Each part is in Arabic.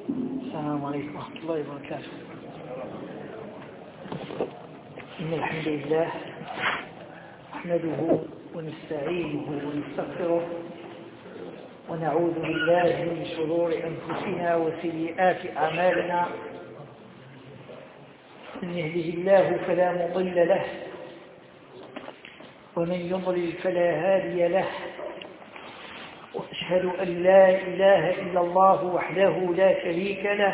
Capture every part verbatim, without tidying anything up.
السلام عليكم ورحمة الله وبركاته. إن الحمد لله نحمده ونستعينه ونستغفره ونعوذ بالله من شرور أنفسنا وسيئات أعمالنا. من يهده الله فلا مضل له ومن يضلل فلا هادي له، وأشهد أن لا إله إلا الله وحده لا شريك له،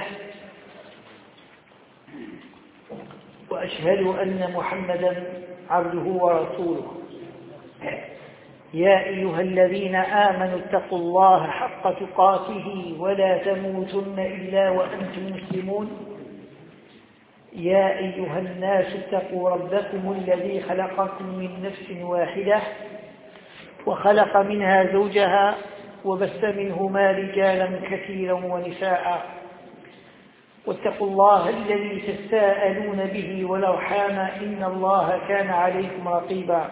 وأشهد أن محمدا عبده ورسوله. يا أيها الذين آمنوا اتقوا الله حق تقاته ولا تموتن إلا وأنتم مسلمون. يا أيها الناس اتقوا ربكم الذي خلقكم من نفس واحدة وخلق منها زوجها وبث منهما رجالا كثيرا ونساء، واتقوا الله الذي تساءلون به والأرحام إن الله كان عليكم رقيبا.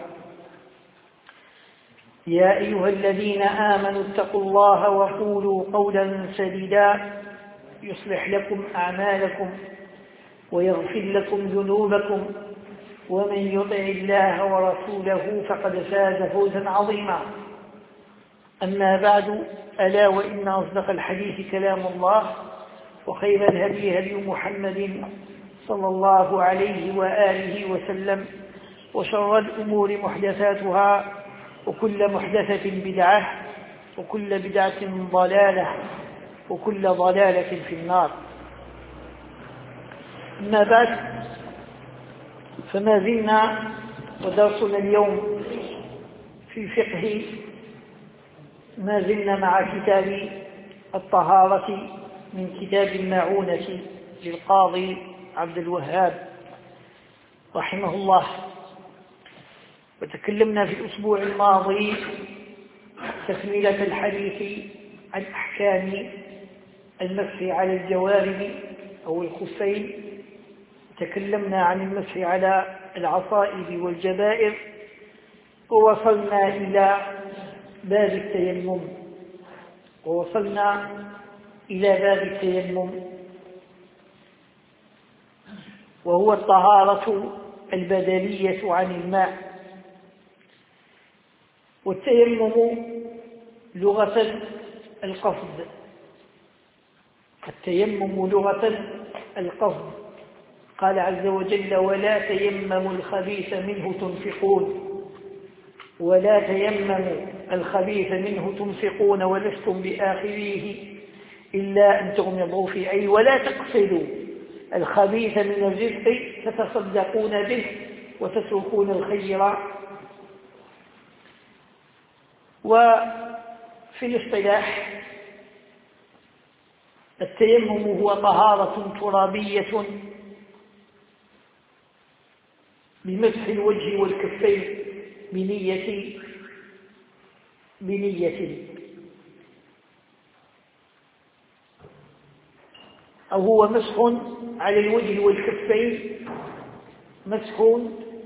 يا أيها الذين آمنوا اتقوا الله وقولوا قولا سديدا يصلح لكم أعمالكم ويغفر لكم ذنوبكم، ومن يطع الله ورسوله فقد فاز فوزا عظيما. أما بعد، ألا وإن أصدق الحديث كلام الله، وخير الهدي هدي محمد صلى الله عليه وآله وسلم، وشر الأمور محدثاتها، وكل محدثة بدعة، وكل بدعة ضلالة، وكل ضلالة في النار. أما بعد، فما زلنا ودرسنا اليوم في فقه، ما زلنا مع كتاب الطهارة من كتاب المعونة للقاضي عبد الوهاب رحمه الله. وتكلمنا في الأسبوع الماضي تكملة الحديث عن أحكام المسح على الجوارب أو الخفين. تكلمنا عن المسح على العصائب والجبائر، ووصلنا إلى باب التيمم ووصلنا إلى باب التيمم وهو الطهارة البدنية عن الماء. والتيمم لغة القصد، التيمم لغة القصد. قال عز وجل: ولا تيمموا الخبيث منه تنفقون ولا تيمموا الخبيث منه تنفقون ولستم بآخذيه إلا أن تغمضوا فيه، أي ولا تقصدوا الخبيث من الرزق تتصدقون به وتتركون الخير. وفي الاصطلاح التيمم هو طهارة ترابية بمسح الوجه والكفين بنية بنية أو هو مسح على الوجه والكفين، مسح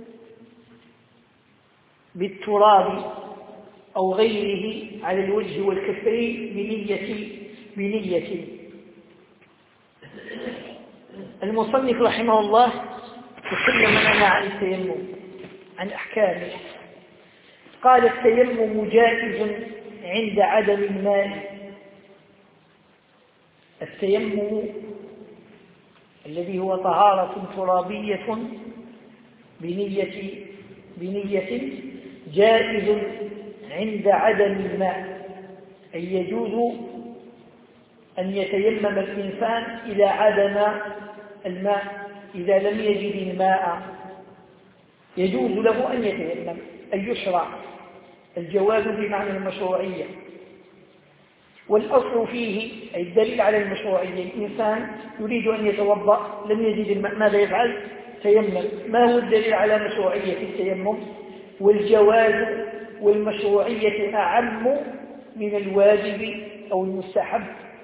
بالتراب أو غيره على الوجه والكفين بنية بنية المصنف رحمه الله تكلم لنا عن التيمم، عن أحكامه. قال: التيمم جائز عند عدم الماء. التيمم الذي هو طهارة ترابية بنية بنية جائز عند عدم الماء، أي يجوز أن يتيمم الإنسان إذا عدم الماء، إذا لم يجد الماء يجوز له أن يتيمم، أن يشرع. الجواز بمعنى المشروعية، والأصل فيه أي الدليل على المشروعية. الإنسان يريد أن يتوضأ لم يجد الماء، ماذا يفعل؟ تيمم. ما هو الدليل على مشروعية التيمم؟ والجواز والمشروعية أعم من الواجب أو المستحب.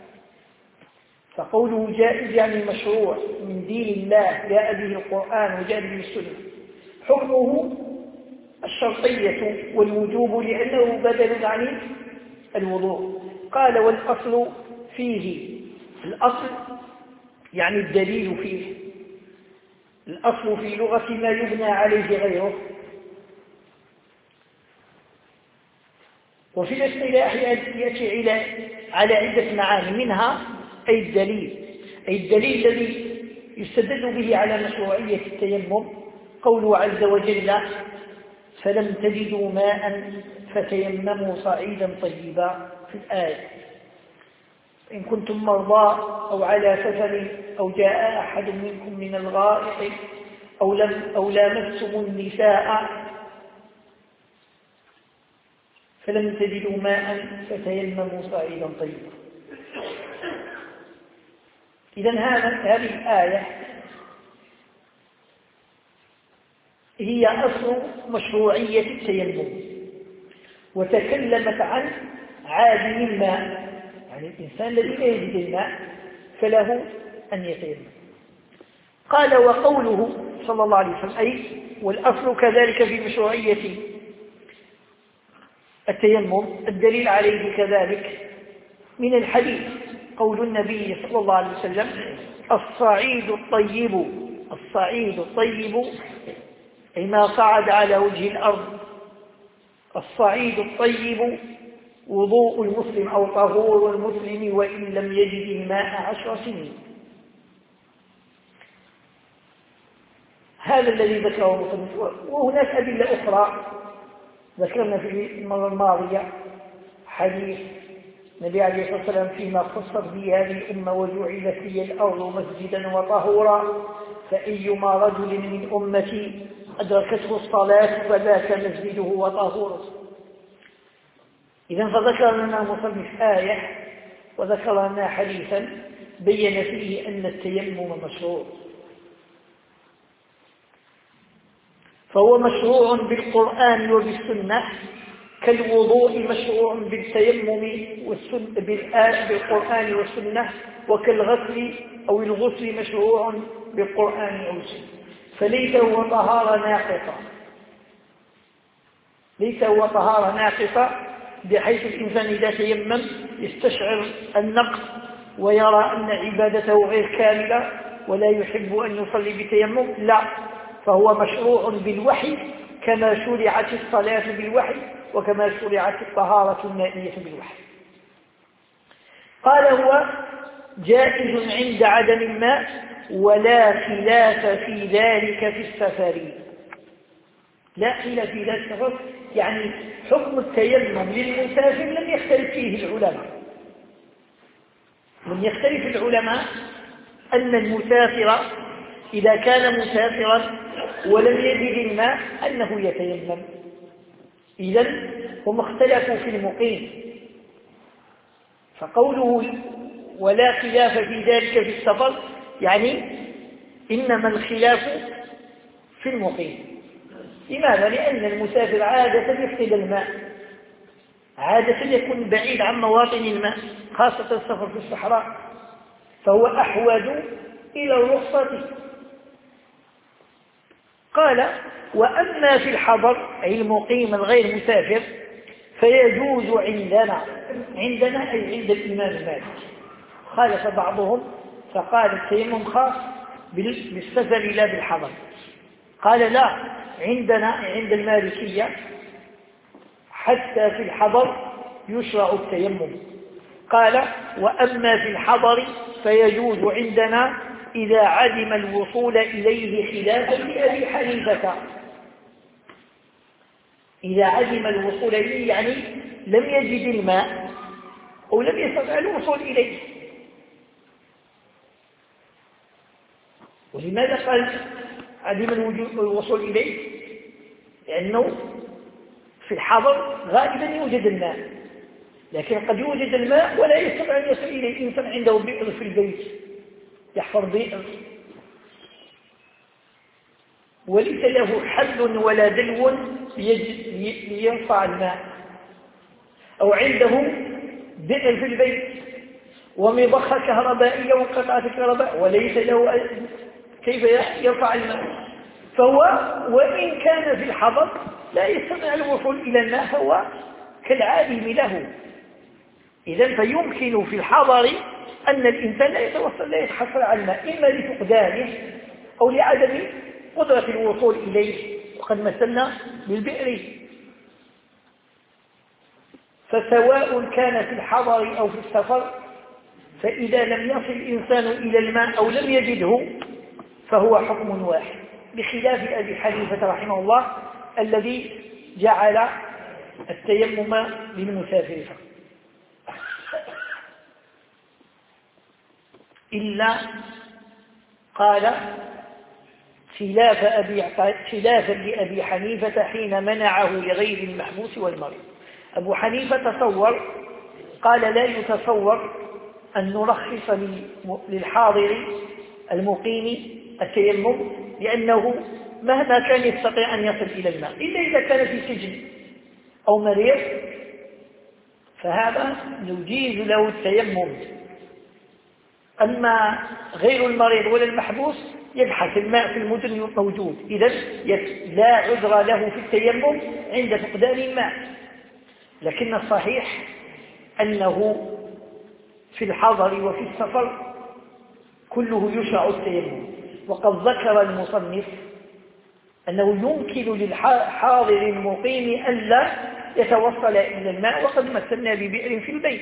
فقوله جائز يعني مشروع من دين الله، جاء به القرآن وجاء به السنة. حكمه الشرطية والوجوب لأنه بدل عن الوضوء. قال: والأصل فيه الأصل يعني الدليل فيه. الأصل في لغة ما يبنى عليه غيره. وفي الاصطلاح يأتي على عدة معاني، منها أي الدليل، أي الدليل الذي يستدل به على مشروعية التيمم، قوله عز وجل: فلم تجدوا ماء فتيمموا صعيدا طيبا في الآية. إن كنتم مرضى أو على سفر أو جاء أحد منكم من الغائط أو لم أو لامستم النساء فلم تجدوا ماء فتيمموا صعيدا طيبا. إذن هذه الآية هي أصل مشروعية التيمم، وتكلمت عن عادم الماء، يعني الإنسان الذي لا يجد الماء فله أن يتيمم. قال: وقوله صلى الله عليه وسلم، أي والأصل كذلك في مشروعية التيمم الدليل عليه كذلك من الحديث، قول النبي صلى الله عليه وسلم: الصعيد الطيب الصعيد الطيب أي ما صعد على وجه الأرض، الصعيد الطيب وضوء المسلم أو طهور المسلم وإن لم يجد الماء عشر سنين. هذا الذي ذكره المصنف. وهناك أدلة أخرى ذكرنا في المرة الماضية حديث النبي عليه الصلاة والسلام فيما خصت به هذه الأمة: وجعلت لي الأرض مسجدا وطهورا فأيما رجل من أمتي أدركته الصلاة فذاك مسجده وطهوره. إذن فذكر لنا المصنف آية وذكر لنا حديثا بين فيه أن التيمم مشروع، فهو مشروع بالقرآن وبالسنة، كالوضوء مشروع بالتيمم بالقرآن والسنة، وكالغسل أو الغسل مشروع بالقرآن أو السنة. فليس هو طهارة ناقصة، ليس هو طهارة ناقصة بحيث الإنسان إذا تيمم يستشعر النقص ويرى أن عبادته غير كاملة ولا يحب أن يصلي بتيمم. لا، فهو مشروع بالوحي كما شرعت الصلاة بالوحي وكما شرعت الطهارة المائية بالوحي. قال: هو جائز عند عدم الماء ولا خلاف في ذلك في السفر. لا خلاف في ذلك السفر، يعني حكم التيمم للمسافر لم يختلف فيه العلماء. لم يختلف العلماء أن المسافر إذا كان مسافرا ولم يجد الماء أنه يتيمم. إذن هم اختلفوا في المقيم، فقوله ولا خلاف في ذلك في السفر يعني إنما الخلاف في المقيم. لماذا؟ لأن المسافر عادة يفقد الماء، عادة يكون بعيد عن مواطن الماء، خاصة السفر في الصحراء، فهو أحوج إلى الرخصة. قال: وأما في الحضر أي المقيم الغير مسافر فيجوز عندنا، عندنا أي عند الإمام مالك. خالف بعضهم فقال التيمم خاص بالسفر لا بالحضر. قال: لا، عندنا عند المالكية حتى في الحضر يشرع التيمم. قال: وأما في الحضر فيجوز عندنا إذا عدم الوصول إليه خلافا لأبي حنيفة. إذا عدم الوصول إليه يعني لم يجد الماء أو لم يستطع الوصول إليه. ولماذا قال عدم الوصول إليه؟ لأنه في الحضر غالبا يوجد الماء، لكن قد يوجد الماء ولا يستطيع أن يصل إليه. إنسان عنده بئر في البيت، يحفر بئر وليس له حل ولا دلو ليرفع الماء، أو عنده بئر في البيت ومضخة كهربائية وانقطعت الكهرباء وليس له كيف يرفع الماء، فهو وإن كان في الحضر لا يستطيع الوصول إلى الماء، فهو كالعادم له. إذن فيمكن في الحضر أن الإنسان لا يتوصل لا يتحصل على الماء إما لفقدانه أو لعدم قدرة الوصول إليه، وقد مثلنا بالبئر. فسواء كان في الحضر أو في السفر، فإذا لم يصل الإنسان إلى الماء أو لم يجده فهو حكم واحد، بخلاف أبي حنيفة رحمه الله الذي جعل التيمم للمسافر فقط. إلا قال خلاف أبي خلافا لأبي حنيفة حين منعه لغير المحبوس والمريض. أبو حنيفة تصور قال لا يتصور أن نرخص للحاضر المقيم التيمم، لأنه مهما كان يستطيع أن يصل إلى الماء، إلا إذا كان في سجن أو مريض فهذا نجيز له التيمم. أما غير المريض ولا المحبوس يبحث الماء في المدن موجود، إذن لا عذر له في التيمم عند فقدان الماء. لكن الصحيح أنه في الحضر وفي السفر كله يشرع التيمم. وقد ذكر المصنف أنه يمكن للحاضر المقيم ألا يتوصل إلى الماء، وقد مثلنا ببئر في البيت.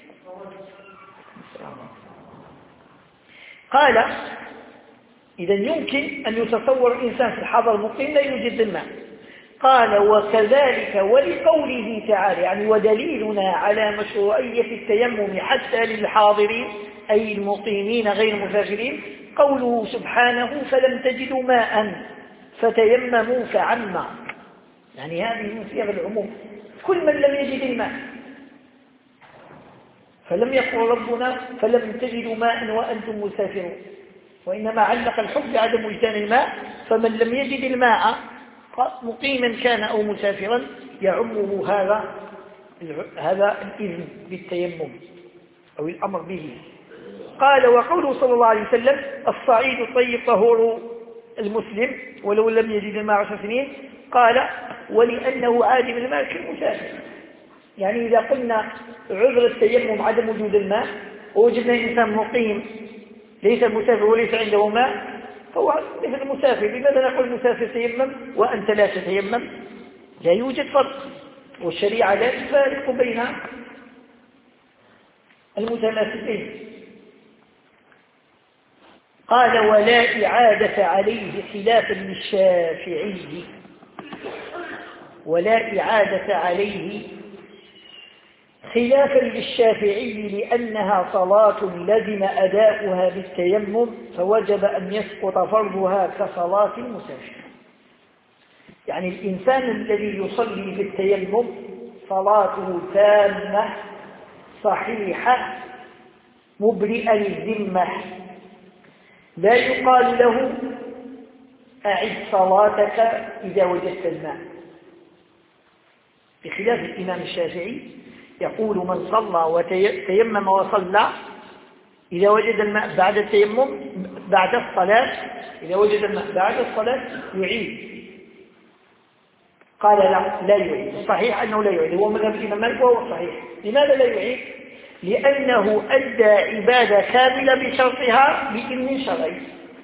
قال إذا يمكن أن يتصور إنسان في الحضر المقيم لا يوجد الماء. قال وكذلك ولقوله تعالى، يعني ودليلنا على مشروعية التيمم حتى للحاضرين أي المقيمين غير المسافرين قوله سبحانه فلم تجدوا ماء فتيمموا فعما، يعني هذه من صيغ العموم، كل من لم يجد الماء. فلم يقل ربنا فلم تجدوا ماء وأنتم مسافرون، وإنما علق الحكم بعدم وجدان الماء، فمن لم يجد الماء مقيما كان أو مسافرا يعمه هذا هذا الإذن بالتيمم أو الأمر به. قال وقوله صلى الله عليه وسلم الصعيد الطيب طهور المسلم ولو لم يجد الماء عشر سنين، قال ولأنه عادم الماء كالمسافر. يعني إذا قلنا عذر التيمم عدم وجود الماء ووجدنا إنسان مقيم ليس مسافر وليس عنده ماء فهو مثل المسافر. لماذا نقول المسافر تيمم وأنت لا تتيمم؟ لا يوجد فرق، والشريعة لا تفارق بين المتماثلين. قال ولا إعادة عليه خلافا للشافعي، ولا إعادة عليه خلافا للشافعي لأنها صلاة لزم أداؤها بالتيمم فوجب أن يسقط فرضها كصلاة المسافر. يعني الإنسان الذي يصلي بالتيمم صلاته تامة صحيحة مبرئة للذمة، لا يقال له أعد صلاتك إذا وجدت الماء، بخلاف الإمام الشافعي يقول من صلى وتيمم وصلى إذا وجد الماء بعد التيمم بعد الصلاة إذا وجد الماء بعد الصلاة يعيد. قال لا لا يعيد، الصحيح أنه لا يعيد، هو مذهب الإمام مالك وهو الصحيح. لماذا لا يعيد؟ لأنه أدى عبادة كاملة بشرطها بإذن شرعي،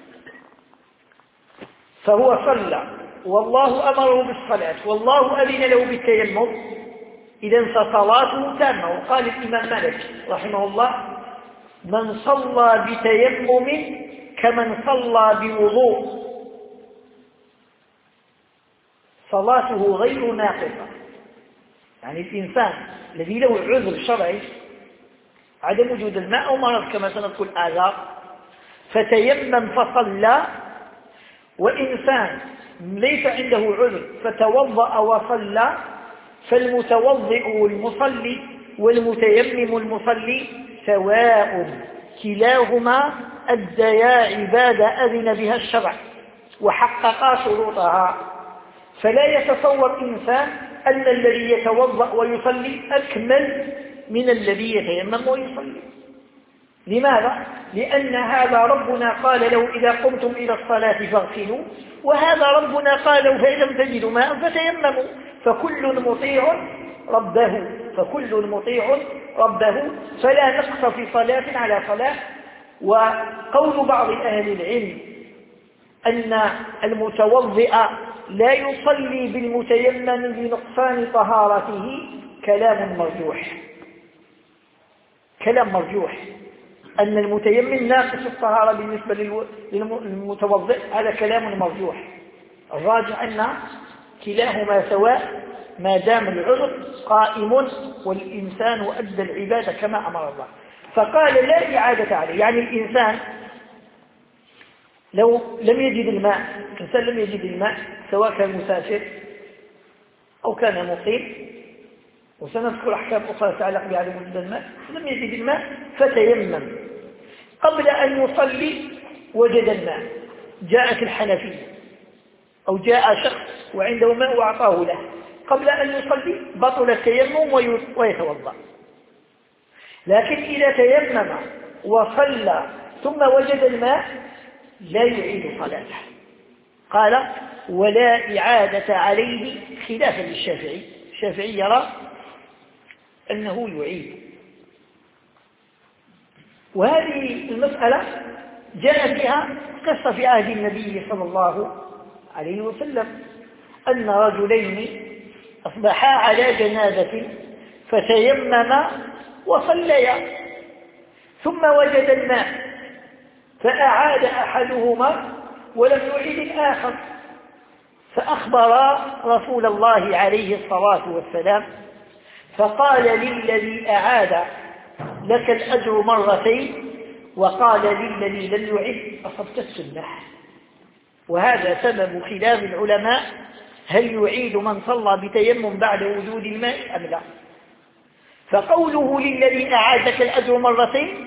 فهو صلى والله أمره بالصلاة والله أذن له بالتيمم، إذن فصلاته تامة. وقال الإمام مالك رحمه الله من صلى بتيمم كمن صلى بوضوء صلاته غير ناقصة. يعني الإنسان الذي له عذر شرعي عدم وجود الماء أو مرض كما سنذكر الآثار فتيمم فصلى، وإنسان ليس عنده عذر فتوضأ وصلى، فالمتوضئ والمصلي والمتيمم المصلي سواء كلاهما أديا عبادة أذن بها الشرع وحققا شروطها. فلا يتصور إنسان أن الذي يتوضأ ويصلي أكمل من الذي يتيمم ويصلي. لماذا؟ لأن هذا ربنا قال له إذا قمتم إلى الصلاة فاغسلوا، وهذا ربنا قال له فإن لم تجدوا ماء فتيمموا، فكل مطيع ربه فكل مطيع ربه فلا نقص في صلاة على صلاة. وقول بعض أهل العلم أن المتوضئ لا يصلي بالمتيمم لنقصان طهارته كلام مرجوح، كلام مرجوح أن المتيمم ناقص الطهارة بالنسبة للمتوضئ، هذا كلام مرجوح. الراجح أن كلاهما سواء ما دام العذر قائم والإنسان أدى العبادة كما أمر الله. فقال لا إعادة عليه، يعني الإنسان لو لم يجد الماء، الإنسان لم يجد الماء سواء كان مسافر أو كان مقيم، وسنذكر أحكام أخرى تتعلق بعدم وجود الماء، لم يجد الماء فتيمم قبل أن يصلي وجد الماء، جاءت الحنفية أو جاء شخص وعنده ماء وأعطاه له قبل أن يصلي بطل التيمم ويتوضأ. لكن إذا تيمم وصلى ثم وجد الماء لا يعيد صلاته. قال ولا إعادة عليه خلافا للشافعي، الشافعي يرى أنه يعيد. وهذه المسألة جاء فيها قصة في عهد النبي صلى الله عليه وسلم أن رجلين أصبحا على جنازة فتيمما وصليا ثم وجد الماء فأعاد أحدهما ولم يعيد الآخر، فأخبر رسول الله عليه الصلاة والسلام فقال للذي أعاد لك الأجر مرتين، وقال للذي لم يعد أصبت السنة. وهذا سبب خلاف العلماء هل يعيد من صلى بتيمم بعد وجود الماء أم لا. فقوله للذي أعاد لك الأجر مرتين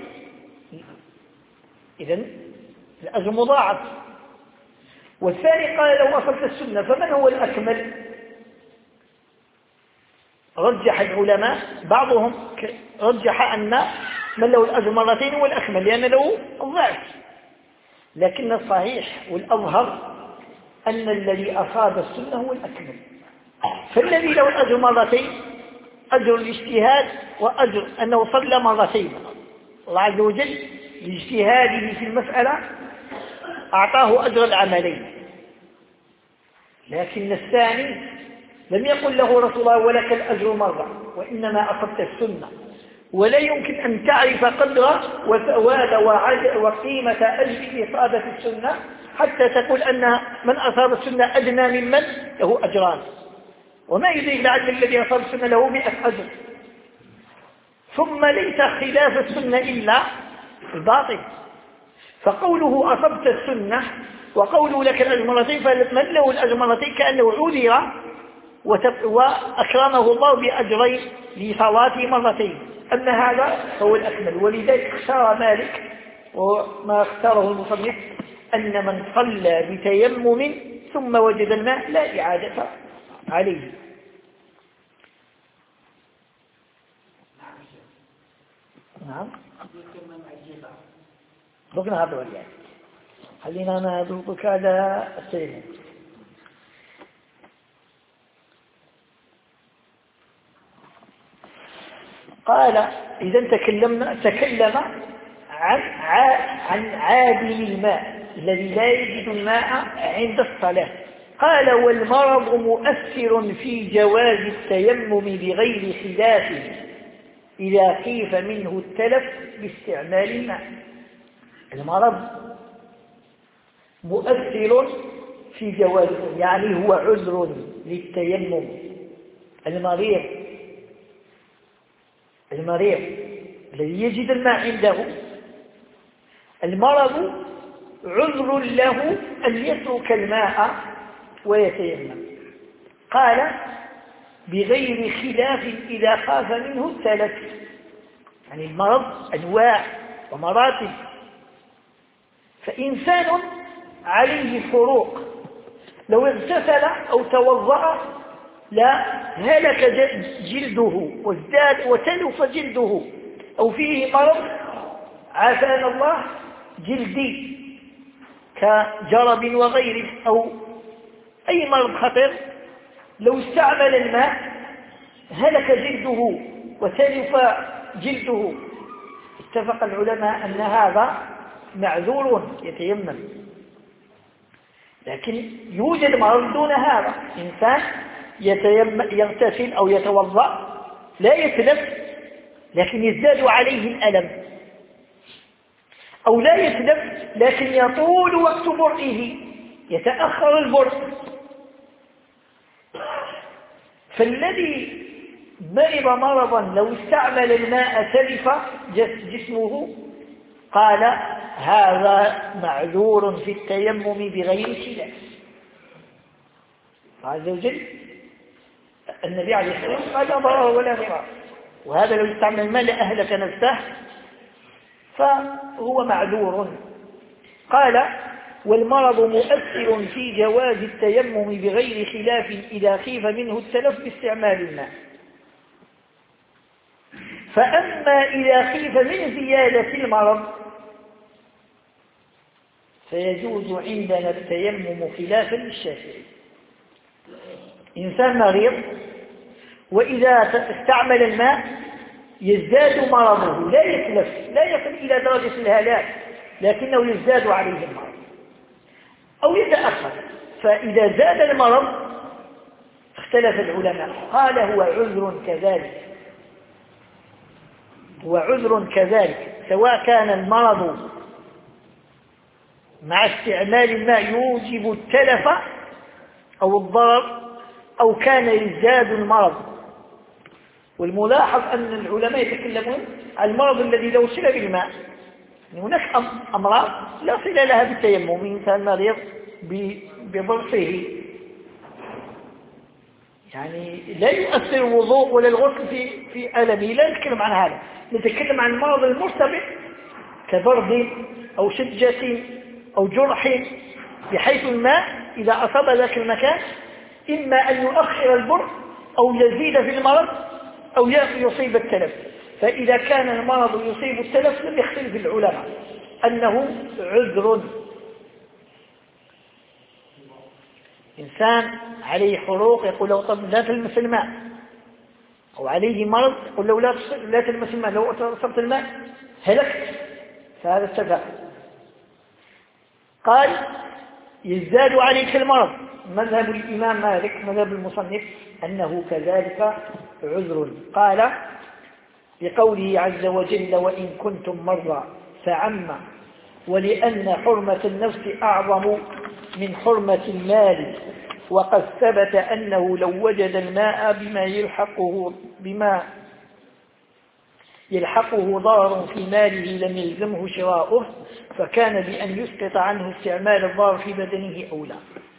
إذن الأجر مضاعف. والثاني قال لو أصبت السنة، فمن هو الأكمل؟ رجح العلماء بعضهم رجح أن من له الأجر مرتين هو الأكمل لأن له الضعف، لكن الصحيح والأظهر أن الذي أصاب السنة هو الأكمل. فالذي له الأجر مرتين أجر الاجتهاد وأجر أنه صلى مرتين، الله عز وجل لاجتهاده في المسألة أعطاه أجر العملين. لكن الثاني لم يقل له رسول الله ولك الأجر مرة، وإنما أصبت السنة، ولا يمكن أن تعرف قدر وثواب وقيمة أجر إصابة السنة حتى تقول أن من أصاب السنة أدنى ممن له أجران، وما يدري لعل الذي أصاب السنة له مئة أجر. ثم ليس خلاف السنة إلا الباطل. فقوله أصبت السنة وقوله لك الأجر مرتين، فمن له الأجر مرتين كأنه عذر وأكرمه الله بأجرين لصلاته مرتين. أما هذا هو الأكمل. ولذلك اختار مالك وما اختاره المصنف أن من صلى بتيمم ثم وجد الماء لا إعادة عليه. نعم بقنا هذا والله، خلينا نذوقك هذا التيمم. قال إذا تكلمنا تكلم عن عن عادل الماء الذي لا يجد الماء عند الصلاة. قال والمرض مؤثر في جواز التيمم بغير خلاف إذا خيف منه التلف باستعمال الماء. المرض مؤثر في جواز، يعني هو عذر للتيمم. المريض المريض الذي يجد الماء عنده، المرض عذر له أن يترك الماء ويتيمم. قال بغير خلاف إذا خاف منه التلف، يعني المرض أنواع ومراتب. فإنسان عليه فروق لو اغتسل أو توضأ لا هلك جلده وازداد وتلف جلده، أو فيه مرض عافانا الله جلدي كجرب وغيره أو أي مرض خطير، لو استعمل الماء هلك جلده وتلف جلده، اتفق العلماء أن هذا معذور يتيمم. لكن يوجد مرض دون هذا، إنسان يغتسل أو يتوضأ لا يتلف لكن يزداد عليه الألم، أو لا يتلف لكن يطول وقت برئه، يتأخر البرء. فالذي مرض مرضا لو استعمل الماء تلف جسمه قال هذا معذور في التيمم بغير خلاف. عز وجل النبي عليه الصلاة والسلام قال لا ضرر ولا ضرار، وهذا لو استعمل الماء لأهلك نفسه فهو معذور. قال والمرض مؤثر في جواز التيمم بغير خلاف إذا خيف منه التلف باستعمال الماء. فأما إذا خيف من زيادة المرض فيجوز عندنا التيمم خلافا للشافعي. إنسان مريض وإذا استعمل الماء يزداد مرضه، لا يتلف لا يصل إلى درجة الهلاك لكنه يزداد عليه المرض أو يتأخر. فإذا زاد المرض اختلف العلماء، قال هو عذر كذلك، هو عذر كذلك سواء كان المرض مع استعمال الماء يوجب التلف أو الضرر أو كان يزداد المرض. والملاحظ أن العلماء يتكلمون عن المرض الذي لو صل بالماء، هناك أمراض لا صل لها بالتيمم، إنسان مريض بضرسه يعني لا يؤثر الوضوء ولا الغسل في في ألمه، لا نتكلم عن هذا، نتكلم عن المرض المرتبط كبرد أو شجة أو جرح بحيث الماء إذا أصاب ذاك المكان إما أن يؤخر البرء أو يزيد في المرض أو يصيب التلف. فإذا كان المرض يصيب التلف لم يختلف العلماء أنه عذر. إنسان عليه حروق يقول له طب لا تلمس الماء، أو عليه مرض يقول له لا تلمس الماء، لو أصبت الماء هلكت، فهذا اتفق. قال يزداد عليك المرض، مذهب الإمام مالك مذهب المصنف أنه كذلك عذر. قال بقوله عز وجل وإن كنتم مرضى فعم، ولأن حرمة النفس أعظم من حرمة المال، وقد ثبت أنه لو وجد الماء بما يلحقه بما يلحقه ضرر في ماله لم يلزمه شراؤه، فكان بأن يسقط عنه استعمال الضرر في بدنه أولى.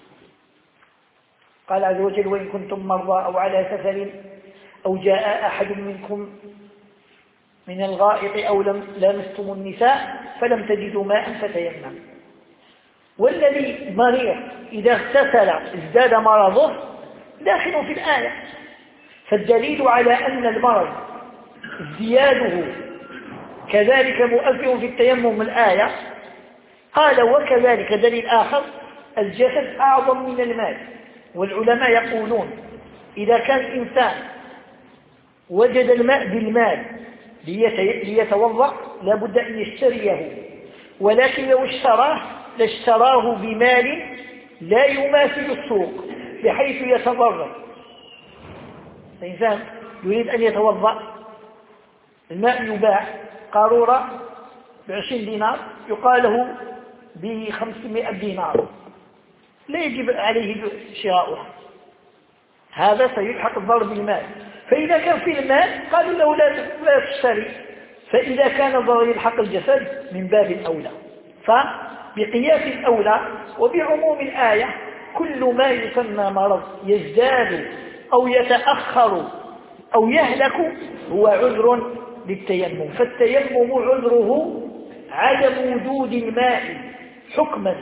قال عز وجل وإن كنتم مرضى أو على سفر أو جاء أحد منكم من الغائط أو لم لامستم النساء فلم تجدوا ماء فتيمموا. والذي مريض إذا اغتسل ازداد مرضه داخل في الآية، فالدليل على أن المرض ازدياده كذلك مؤثر في التيمم الآية. قال وكذلك دليل آخر الجسد أعظم من المال، والعلماء يقولون إذا كان الإنسان وجد الماء بالمال ليتوضأ لابد أن يشتريه، ولكن لو اشتراه لاشتراه بمال لا يماثل السوق بحيث يتضرر. الإنسان يريد أن يتوضأ، الماء يباع قارورة بعشرين دينار يقال له بخمسمائة دينار، لا يجب عليه شراؤها، هذا سيلحق الضرر بالمال. فإذا كان في المال قالوا له لا تشتري، فإذا كان الضرر يلحق الجسد من باب الأولى. فبقياس الأولى وبعموم الآية كل ما يسمى مرض يزداد أو يتأخر أو يهلك هو عذر للتيمم. فالتيمم عذره عدم وجود الماء حكما.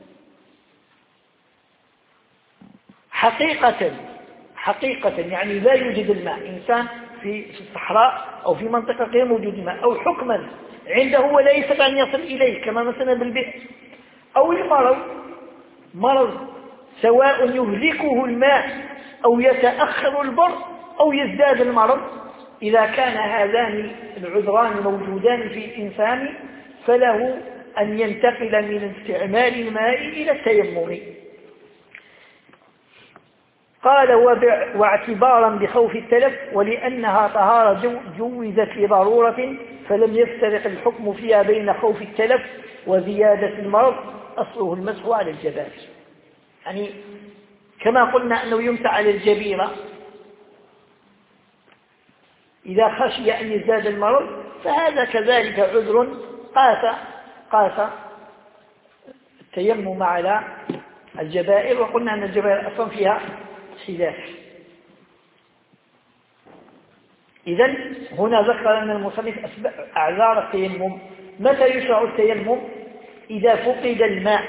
حقيقة حقيقة يعني لا يوجد الماء، إنسان في الصحراء أو في منطقة غير موجود الماء، أو حكما عنده ولا يستطيع أن يصل إليه كما مثلا بالبئر، أو المرض مرض سواء يهلكه الماء أو يتأخر البر أو يزداد المرض. إذا كان هذان العذران موجودان في الإنسان فله أن ينتقل من استعمال الماء إلى التيمم. قال واعتبارا بخوف التلف ولأنها طهارة جوزت لضرورة فلم يفترق الحكم فيها بين خوف التلف وزيادة المرض أصله المسح على الجبائر. يعني كما قلنا أنه يمسح على الجبيرة إذا خشي أن يزداد المرض، فهذا كذلك عذر قاس قاس التيمم على الجبائر، وقلنا أن الجبائر أصلا فيها خلاف. إذن هنا ذكر أن المصنف أعذار التيمم. متى يشرع التيمم؟ إذا فقد الماء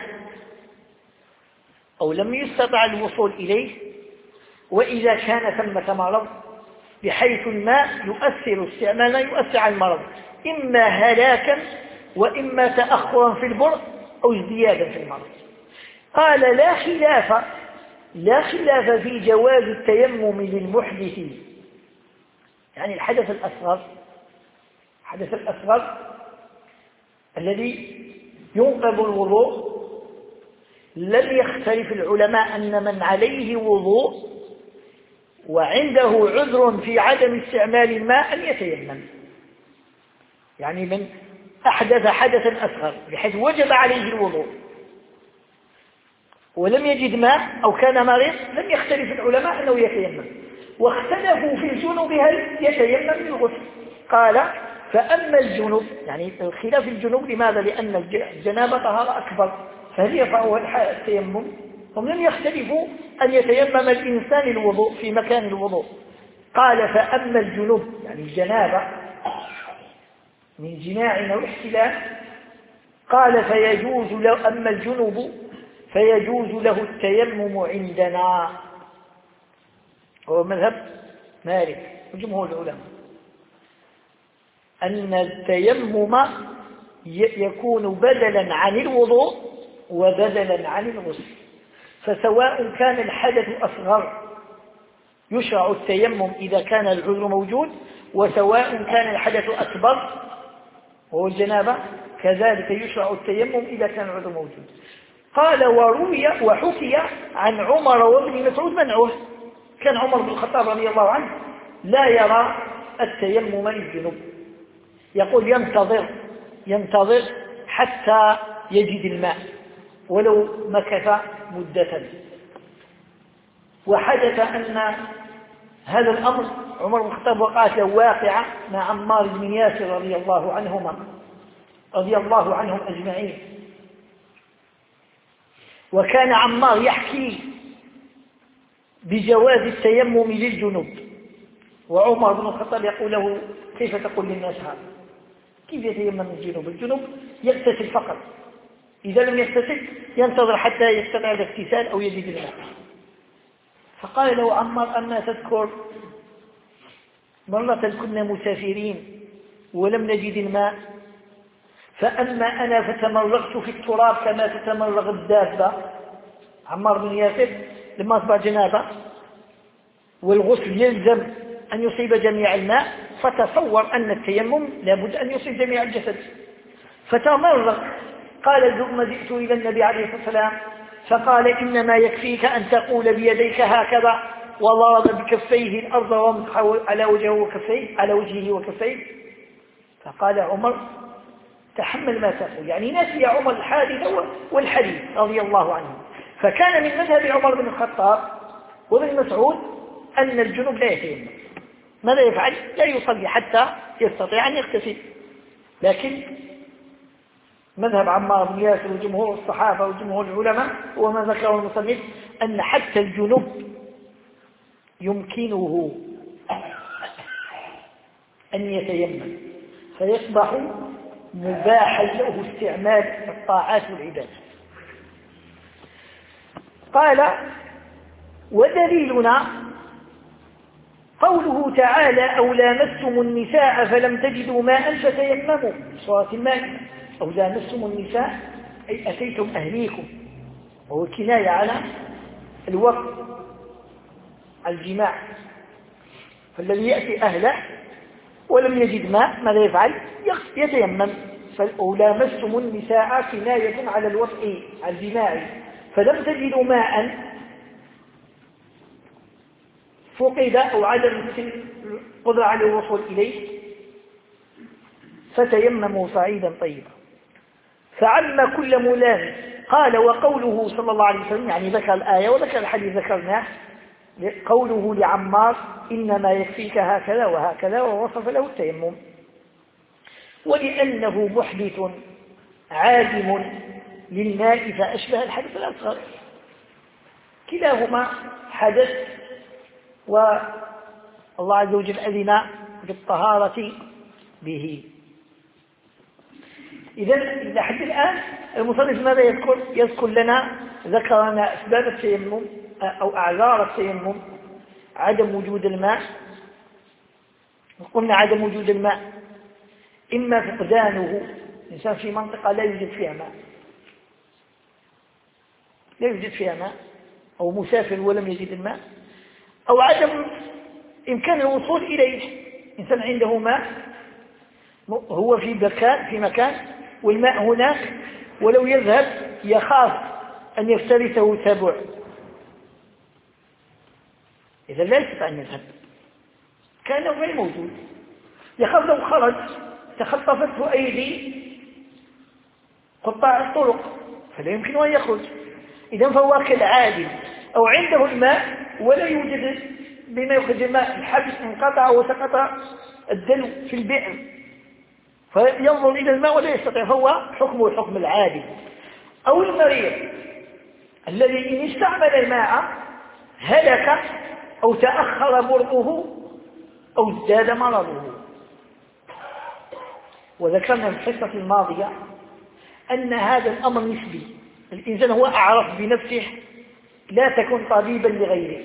أو لم يستطع الوصول إليه، وإذا كان ثمة مرض بحيث الماء يؤثر استعمالا يؤثر على المرض، إما هلاكا وإما تأخرا في البرء أو ازديادا في المرض. قال لا خلاف لا خلاف في جواز التيمم للمحدث، يعني الحدث الأصغر الحدث الأصغر الذي ينقض الوضوء. لم يختلف العلماء أن من عليه وضوء وعنده عذر في عدم استعمال الماء أن يتيمم، يعني من أحدث حدثا أصغر بحيث وجب عليه الوضوء ولم يجد ماء أو كان مريض، لم يختلف العلماء أنه يتيمم. واختلفوا في الجنوب هل يتيمم للغسل. قال فأما الجنوب، يعني خلاف الجنوب لماذا؟ لأن الجنابة طهارة أكبر، فهل يرفعها التيمم؟ هم لم يختلفوا أن يتيمم الإنسان الوضوء في مكان الوضوء. قال فأما الجنوب، يعني الجنابة من جماع أو احتلام، قال فيجوز له أما الجنوب فيجوز له التيمم عندنا، هو مذهب مالك وجمهور العلماء، أن التيمم يكون بدلا عن الوضوء وبدلا عن الغسل. فسواء كان الحدث أصغر يشرع التيمم إذا كان العذر موجود، وسواء كان الحدث أكبر وهو الجنابة كذلك يشرع التيمم إذا كان العذر موجود. قال وروي وحكي عن عمر وابن مسعود منعه. كان عمر بن الخطاب رضي الله عنه لا يرى التيمم للجنوب، يقول ينتظر ينتظر حتى يجد الماء ولو مكث مدة. وحدث أن هذا الأمر عمر بن الخطاب وقعت له واقعة مع عمار بن ياسر رضي الله عنهما رضي الله عنهم أجمعين. وكان عمار يحكي بجواز التيمم للجنوب، وعمر بن الخطاب يقول له كيف تقول للناس هذا؟ كيف يتيمم الجنوب؟ الجنوب يغتسل فقط، إذا لم يغتسل ينتظر حتى يستطيع الاغتسال أو يجد الماء. فقال له عمار أما تذكر مرة كنا مسافرين ولم نجد الماء، فأما أنا فتمرغت في التراب كما تتمرغ الدابة. عمار بن ياسر لما أصبح جنابة والغسل يلزم أن يصيب جميع الماء، فتصور أن التيمم لابد أن يصيب جميع الجسد، فتمرغ. قال ثم جئت إلى النبي عليه الصلاة والسلام فقال إنما يكفيك أن تقول بيديك هكذا، وضرب بكفيه الأرض ومسح على وجهه وكفيه على وجهه وكفيه. فقال عمر تحمل ما تقول، يعني نسي عمر الحادثة والحديث رضي الله عنه. فكان من مذهب عمر بن الخطاب وابن مسعود أن الجنوب لا يتيمم. ماذا يفعل؟ لا يصلي حتى يستطيع أن يغتسل. لكن مذهب عمار بن ياسر وجمهور الصحابة وجمهور العلماء وما ذكره المصنف أن حتى الجنوب يمكنه أن يتيمم، فيصبح مباحا له استعمال الطاعات والعبادات. قال ودليلنا قوله تعالى أو لامستم النساء فلم تجدوا ماء فتيمموا، سورة المائدة. أو لامستم النساء أي أتيتم أهليكم، وهو كناية على الوقت الجماع. فالذي يأتي أهله ولم يجد ماء ماذا يفعل؟ يتيمم. أو لامستم النساء كناية على الوطء على الجماع فلم تجدوا ماء فقد أو عدم القدرة على الوصول إليه فتيمموا صعيدا طيبا فعم كل ملامس. قال وقوله صلى الله عليه وسلم يعني ذكر الآية وذكر الحديث ذكرناه قوله لعمار إنما يكفيك هكذا وهكذا ووصف له التيمم. ولأنه محدث عادم للماء فأشبه الحدث الأصغر كلاهما حدث والله عز وجل أذن بالطهارة به. إذن إلى حد الآن المصنف ماذا يذكر؟ يذكر لنا ذكر لنا أسباب التيمم أو أعذار التيمم. عدم وجود الماء، قلنا عدم وجود الماء إما فقدانه، الإنسان في منطقة لا يوجد فيها ماء لا يوجد فيها ماء أو مسافر ولم يجد الماء، أو عدم إمكان الوصول إليه. إنسان عنده ماء هو في مكان في مكان والماء هناك ولو يذهب يخاف أن يفترسه تبع، إذا لا يستطيع أن يذهب كأنه غير موجود، يخاف لو خرج تخطفته أيدي قطاع الطرق فلا يمكن أن يخرج. إذن فهو كالعادم أو عنده الماء ولا يوجد بما يخرج الماء، الحبس انقطع وسقط الدلو في البئر فينظر إلى الماء ولا يستطيع، فهو حكمه حكم العادم. أو المريض الذي إن استعمل الماء هلك أو تأخر برؤه أو ازداد مرضه. وذكرنا في الحصة الماضية أن هذا الأمر نسبي، الإنسان هو أعرف بنفسه، لا تكن طبيبا لغيرك،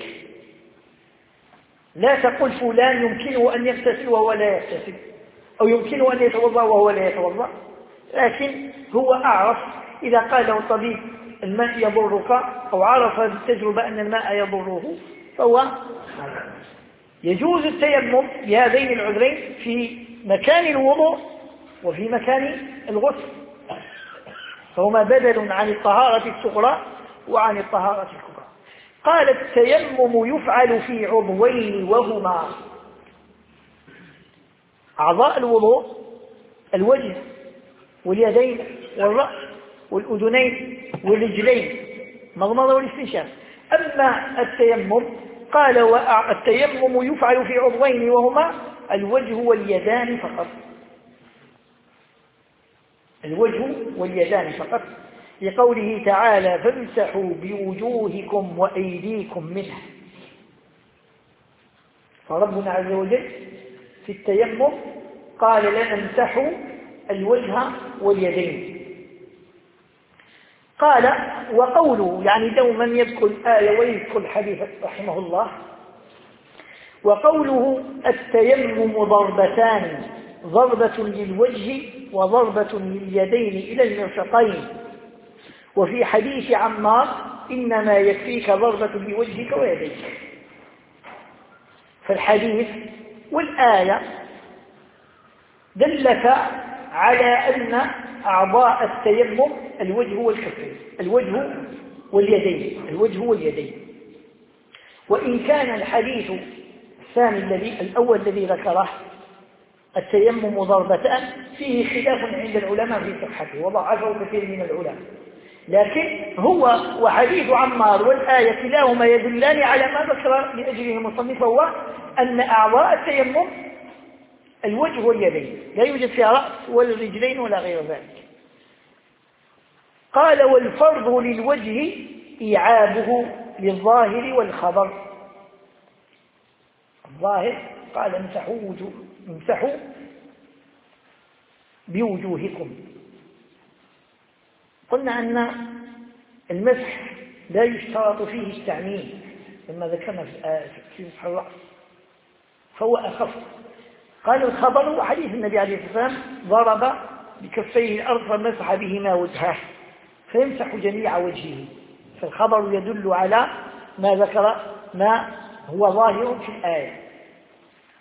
لا تقل فلان يمكنه أن يغتسل وهو لا يغتسل أو يمكنه أن يتوضأ وهو لا يتوضأ، لكن هو أعرف. إذا قال له الطبيب الماء يضرك أو عرف بالتجربة أن الماء يضره فهو يجوز التيمم بهذين العذرين في مكان الوضوء وفي مكان الغسل، فهما بدل عن الطهارة الصغرى وعن الطهارة الكبرى. قال التيمم يفعل في عضوين وهما أعضاء الوضوء الوجه واليدين والرأس والأذنين والرجلين مضمضة والاستنشاق. أما التيمم قال التيمم يفعل في عضوين وهما الوجه واليدان فقط، الوجه واليدان فقط، لقوله تعالى فامسحوا بوجوهكم وأيديكم منه. فربنا عز وجل في التيمم قال لنا امسحوا الوجه واليدين. قال وقوله يعني دوما يذكر الآية ويذكر الحديث رحمه الله. وقوله التيمم ضربتان، ضربة للوجه وضربة لليدين إلى المرفقين. وفي حديث عمار إنما يكفيك ضربة بوجهك ويديك. فالحديث والآية دلك على أن أعضاء التيمم الوجه والكفين، الوجه واليدين، الوجه واليدين. وإن كان الحديث الثاني الذي الأول الذي ذكره التيمم ضربتان فيه خلاف عند العلماء في صحته وضعفه كثير من العلماء، لكن هو وحديث عمار والآية كلاهما يدلان على ما ذكر لأجله المصنف، هو أن أعضاء التيمم الوجه واليدين، لا يوجد فيها رأس ولا الرجلين ولا غير ذلك. قال والفرض للوجه إيعابه للظاهر والخبر. الظاهر قال امسحوا وجوه امسحوا بوجوهكم. قلنا أن المسح لا يشترط فيه التعميم لما ذكرنا في مسح الرأس فهو أخف. قال الخبر وحديث النبي عليه الصلاة والسلام ضرب بكفيه الأرض فمسح بهما وجهه فيمسح جميع وجهه، فالخبر يدل على ما ذكر ما هو ظاهر في الآية.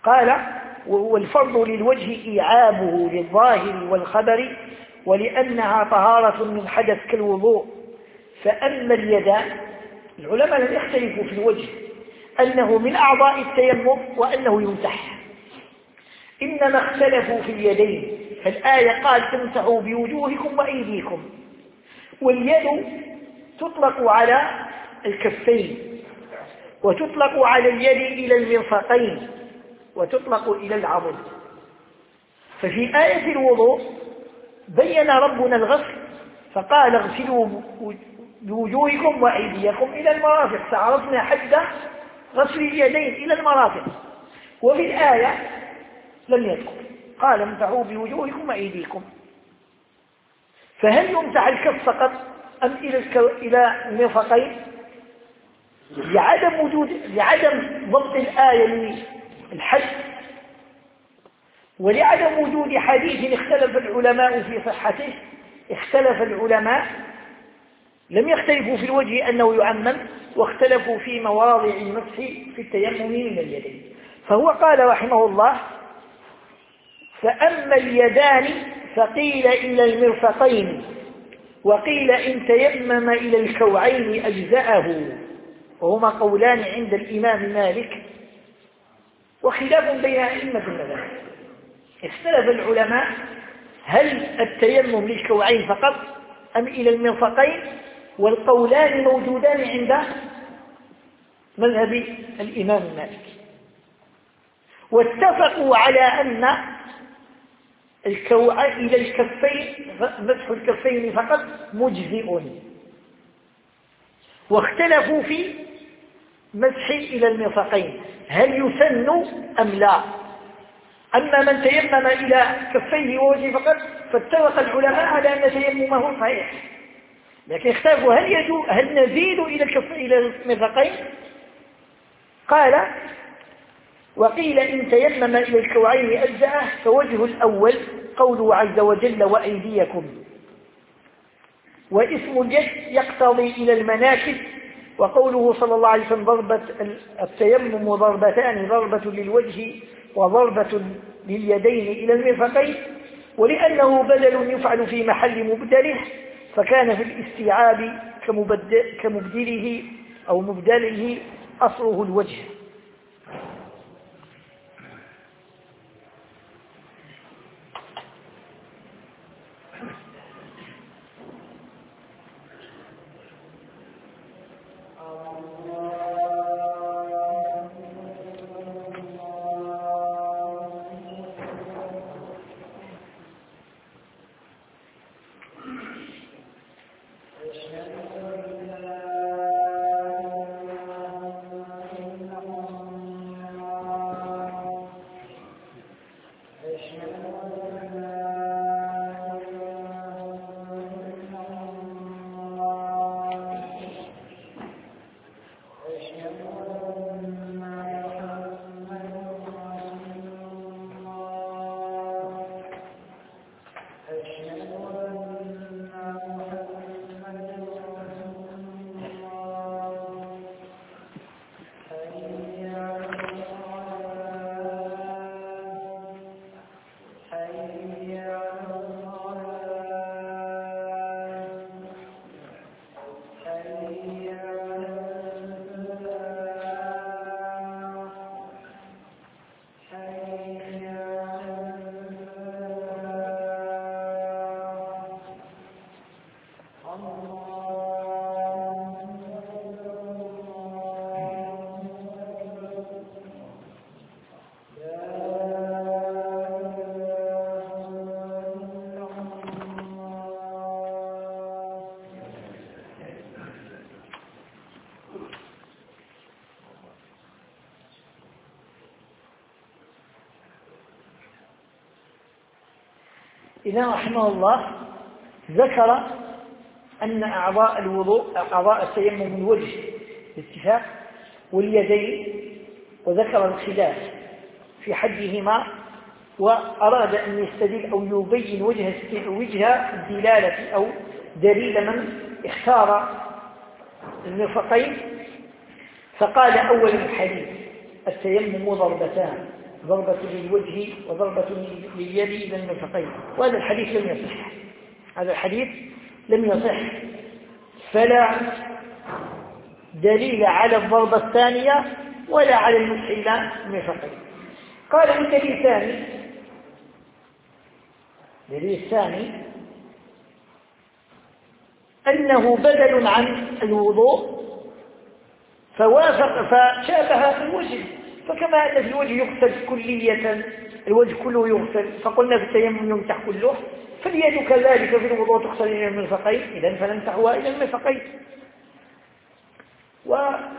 قال والفرض للوجه إيعابه للظاهر والخبر ولأنها طهارة من حدث كالوضوء. فأما اليدان العلماء لم يختلفوا في الوجه أنه من أعضاء التيمم وأنه يمسح، إنما اختلفوا في اليدين. فالآية قال تمسحوا بوجوهكم وأيديكم، واليد تطلق على الكفين وتطلق على اليد إلى المرفقين وتطلق إلى العضد. ففي آية الوضوء بين ربنا الغسل فقال اغسلوا بوجوهكم وأيديكم إلى المرافق، فعرفنا حد غسل اليدين إلى المرافق. وفي الآية لم يذكر، قال امسحوا بوجوهكم وأيديكم. فهل يمسح الكف فقط أم إلى المرفقين؟ لعدم وجود لعدم ضبط الآية للحد ولعدم وجود حديث اختلف العلماء في صحته، اختلف العلماء لم يختلفوا في الوجه أنه يعمم، واختلفوا في مواضع المسح في التيمم من اليدين. فهو قال رحمه الله فأما اليدان فقيل إلى المرفقين وقيل إن تيمم إلى الكوعين أجزأه، وهما قولان عند الإمام مالك وخلاف بين أئمة المذاهب. اختلف العلماء هل التيمم للكوعين فقط أم إلى المرفقين، والقولان موجودان عند مذهب الإمام مالك. واتفقوا على أن الكوع إلى الكفين مسح الكفين فقط مجزئ، واختلفوا في مسح إلى المرفقين هل يسن أم لا. أما من تيمم إلى كفيه ووجهه فقط فاتفق العلماء على أن تيممه صحيح، لكن اختلفوا هل يجوز هل نزيد إلى الكف إلى المرفقين. قال وقيل إن تيمم إلى الكوعين أجزأه، فوجه الأول قوله عز وجل وأيديكم، واسم اليد يقتضي إلى المناكب، وقوله صلى الله عليه وسلم ضربة التيمم ضربتان، ضربة للوجه وضربة لليدين إلى المرفقين، ولأنه بدل يفعل في محل مبدله فكان في الاستيعاب كمبدله أو مبدله أصله الوجه. إذا رحمه الله ذكر أن أعضاء الوضوء أعضاء التيمم من وجه باتفاق واليدين، وذكر الخلاف في حدهما، وأراد أن يستدل أو يبين وجه وجه الدلالة أو دليل من اختار المرفقين. فقال أولا الحديث التيمم ضربتان، ضربة للوجه وضربة لليد إلى المرفقين، وهذا الحديث لم يصح. هذا الحديث لم يصح، فلا دليل على الضربة الثانية ولا على المسح إلى المرفقين. قال الدليل الثاني، الدليل الثاني أنه بدل عن الوضوء فوافق فشابه الوجه، فكما أن في الوجه يغسل كلية، الوجه كله يغسل، فقلنا في التيمم يمسح كله، فاليد كذلك في الوضوء تغسل إلى المرفقين، إذن فنمسحها إلى المرفقين. والقياس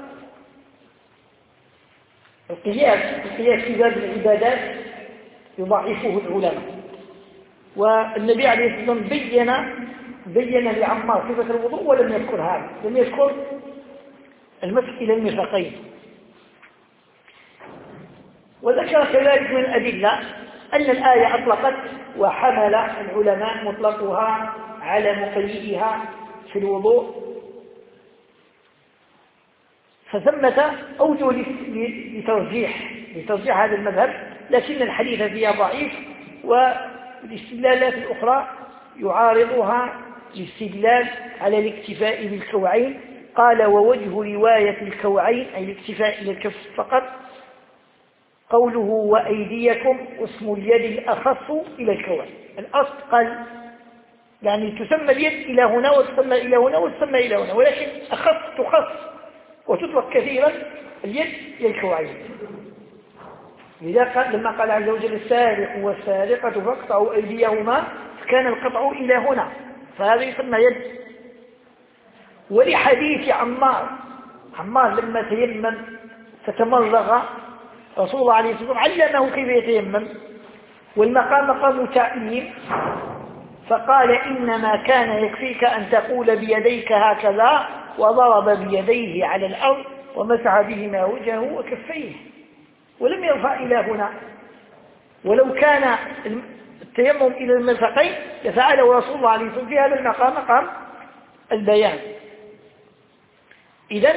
القياس في باب العبادات يضعفه العلماء، والنبي عليه الصلاة والسلام بين بين لعمار صفة الوضوء ولم يذكر هذا، لم يذكر المسح إلى المرفقين. وذكر كذلك من الأدلة أن الآية أطلقت وحمل العلماء مطلقها على مقيدها في الوضوء، فثمة أوجه لترجيح لترجيح هذا المذهب، لكن الحديث فيها ضعيف، والاستدلالات الأخرى يعارضها الاستدلال على الاكتفاء بالكوعين. قال ووجه رواية الكوعين أي الاكتفاء إلى الكف فقط قوله وأيديكم واسم اليد الأخص إلى الكوعين. الأصل قال يعني تسمى اليد إلى هنا وتسمى إلى هنا وتسمى إلى هنا، ولكن أخص تخص وتطلق كثيرا اليد إلى الكوعين. لذا قال لما قال عز وجل السارق والسارقة فاقطعوا أيديهما، كان القطع إلى هنا، فهذا يسمى يد. ولحديث عمار عمار لما تيمم فتمرغ رسول الله عليه الصلاة والسلام علمه كيف يتيمم، والمقام مقام تعليم، فقال إنما كان يكفيك أن تقول بيديك هكذا، وضرب بيديه على الأرض ومسح بهما وجهه وكفيه، ولم يرفع إلى هنا. ولو كان التيمم إلى المرفقين لفعله رسول الله عليه الصلاة والسلام في هذا المقام مقام البيان. إذن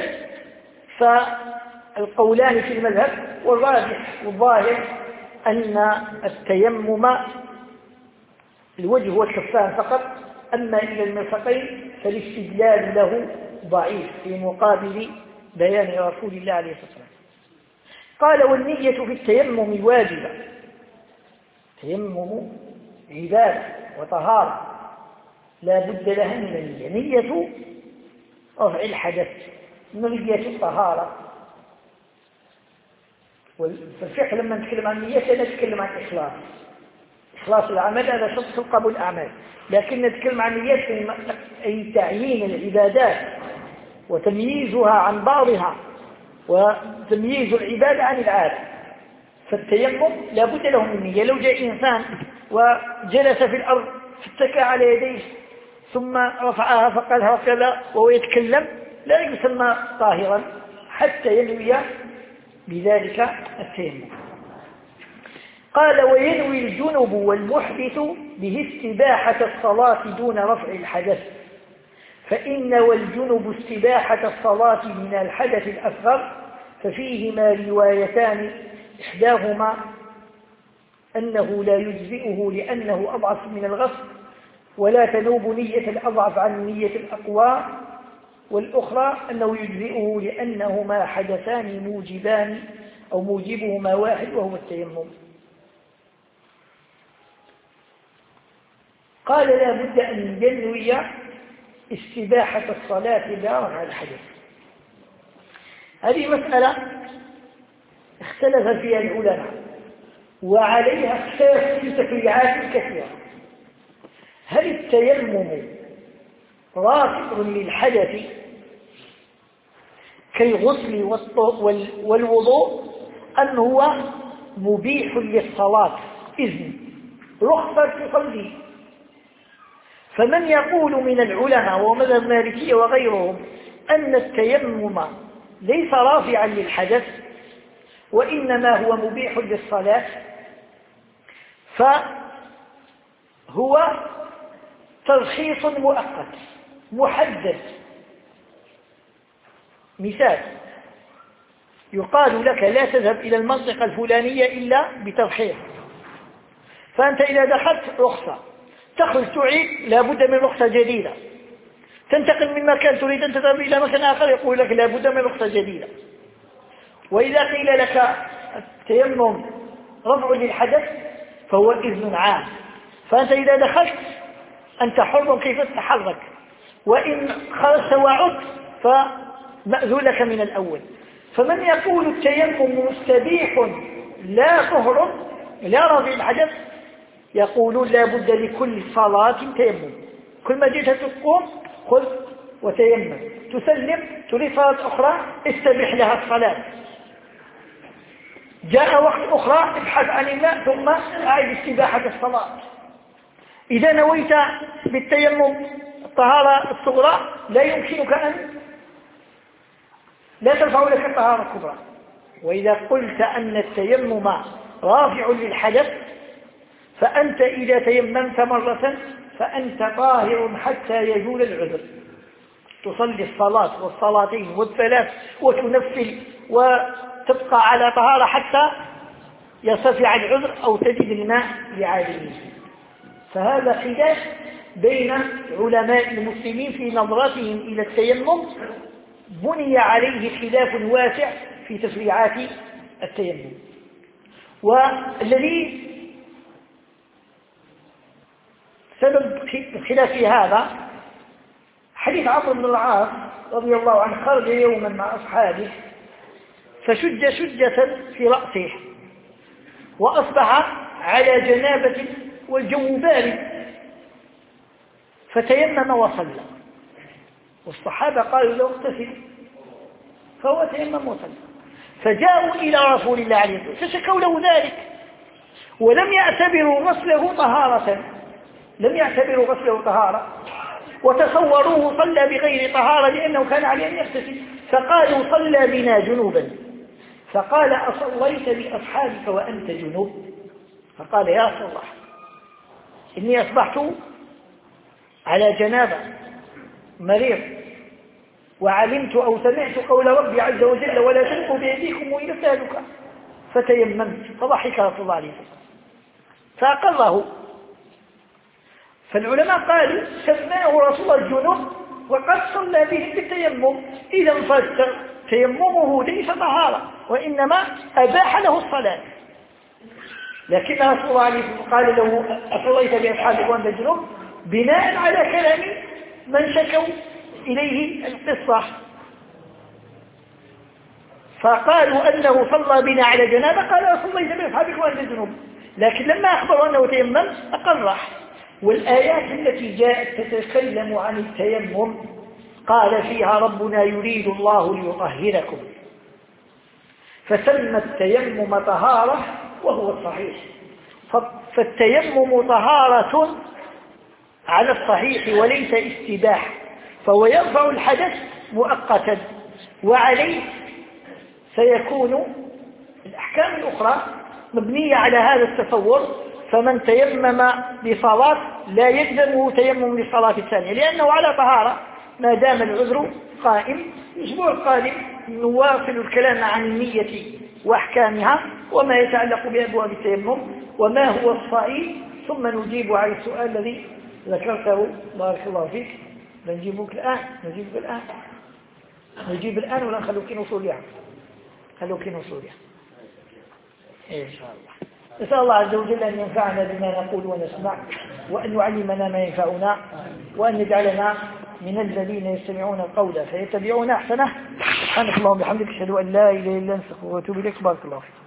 فالقولان في المذهب، والراجح والظاهر أن التيمم الوجه والكفان فقط، أما إلى المرفقين فالاستدلال له ضعيف في مقابل بيان رسول الله عليه الصلاة والسلام. قال والنية في التيمم واجبة، التيمم عبادة وطهارة لا بد لها من النية، نية رفع الحدث، نية الطهارة. والفقه لما نتكلم عن النية نتكلم عن الإخلاص، إخلاص العمل هذا شرط في قبول الأعمال، لكن نتكلم عن النية أي تعيين العبادات وتمييزها عن بعضها وتمييز العبادة عن العادة. فالتيمم لا بد له من النية. لو جاء إنسان وجلس في الأرض فاتكى على يديه ثم رفعها فقال هكذا وهو يتكلم لا يسمى طاهرا حتى ينوي بذلك التيمم. قال وينوي الجنب والمحدث به استباحة الصلاة دون رفع الحدث، فإن والجنب استباحة الصلاة من الحدث الأصغر، ففيهما روايتان، إحداهما أنه لا يجزئه لأنه أضعف من الغسل ولا تنوب نية الأضعف عن نية الأقوى، والأخرى أنه يجزئه لأنهما حدثان موجبان أو موجبهما واحد وهو التيمم. قال لا بد أن ينوي استباحة الصلاة لا رفع الحدث. هذه مسألة اختلف فيها العلماء وعليها اختلاف في تفريعات كثيرة. هل التيمم رافع للحدث كالغسل والوضوء أم هو مبيح للصلاة إذن رخصة تصلي؟ فمن يقول من العلماء ومذهب المالكية وغيرهم أن التيمم ليس رافعا للحدث وإنما هو مبيح للصلاة، فهو ترخيص مؤقت محدد. مثال: يقال لك لا تذهب إلى المنطقة الفلانية إلا بترحيل، فأنت إذا دخلت رخصة تخرج تعيد لابد من رخصة جديدة، تنتقل من مكان تريد أن تذهب إلى مكان آخر يقول لك لابد من رخصة جديدة. وإذا قيل لك التيمم رفع للحدث فهو إذن عام، فأنت إذا دخلت أنت حر كيف تتحرك، وإن خرجت وعدت فمأذون لك من الأول. فمن يقول التيمم مستبيح لا طهر لا رفع الحدث يقولون لا بد لكل صلاة تيمم، كل ما جئت تقوم خذ وتيمم، تسلم تريد صلاة أخرى استبح لها الصلاة، جاء وقت أخرى ابحث عن الماء ثم أعد استباحة الصلاة. إذا نويت بالتيمم الطهارة الصغرى لا يمكنك أن لا ترفع لك الطهارة الكبرى. وإذا قلت أن التيمم رافع للحدث فأنت إذا تيممت مرة فأنت طاهر حتى يزول العذر، تصلي الصلاة والصلاتين والثلاث وتنفل وتبقى على طهارة حتى يرتفع العذر أو تجد الماء لعالمه. فهذا خلاف بين علماء المسلمين في نظرتهم إلى التيمم، بني عليه خلاف واسع في تشريعات التيمم. والذي سبب الخلاف في هذا حديث عمرو بن العاص رضي الله عنه، خرج يوما مع أصحابه فشج شجة في رأسه وأصبح على جنابة والجو بارد فتيمم وصلى، والصحابة قالوا له اغتسل فهو تيمم وصلى، فجاءوا إلى رسول الله عليه الصلاة والسلام فشكوا له ذلك ولم يعتبروا غسله طهارة، لم يعتبروا غسله طهارة وتصوروه صلى بغير طهارة لأنه كان عليه أن يغتسل، فقالوا صلى بنا جنوبا، فقال أصليت بأصحابك وأنت جنوب؟ فقال يا رسول الله إني أصبحت على جنابة مريض وعلمت أو سمعت قول ربي عز وجل ولا تلقوا بأيديكم إلى التهلكة فتيممت، فضحك رسول الله عليه وسلم فأقره. فالعلماء قالوا سماه رسول الله الجنوب وقد صلى به بالتيمم، إذا فتيممه ليس طهارة وإنما أباح له الصلاة. لكن رسول الله عليه وسلم قال له أصليت بأصحابك وأنت جنوب بناء على كلام من شكوا إليه القصة، فقالوا أنه صلى بنا على جنابه قال أصليت بأصحابك وأنت جنوب، لكن لما أخبروا أنه تيمم أقره. والآيات التي جاءت تتكلم عن التيمم قال فيها ربنا يريد الله ليطهركم، فسمى التيمم طهارة وهو الصحيح، فالتيمم طهارة على الصحيح وليس استباح، فهو يرفع الحدث مؤقتا وعليه سيكون الأحكام الأخرى مبنية على هذا التصور. فمن تيمم لصلاة لا يلزمه تيمم للصلاة الثانية لأنه على طهارة ما دام العذر قائم. الأسبوع القادم نواصل الكلام عن النية وأحكامها وما يتعلق بأبواب التيمم وما هو الصحيح، ثم نجيب على السؤال الذي ذكرته بارك الله فيك. نجيبك الآن نجيبك الآن نجيب الآن ولا نخلوك نوصولها خلوك نوصولها إن شاء الله. نسأل الله عز وجل أن ينفعنا بما نقول ونسمع، وأن يعلمنا ما ينفعنا، وأن يجعلنا من الذين يستمعون القول فيتبعون أحسنه. سبحانك اللهم وبحمدك أشهد أن لا إله إلا أنت أستغفرك وأتوب إليك. بارك الله فيك.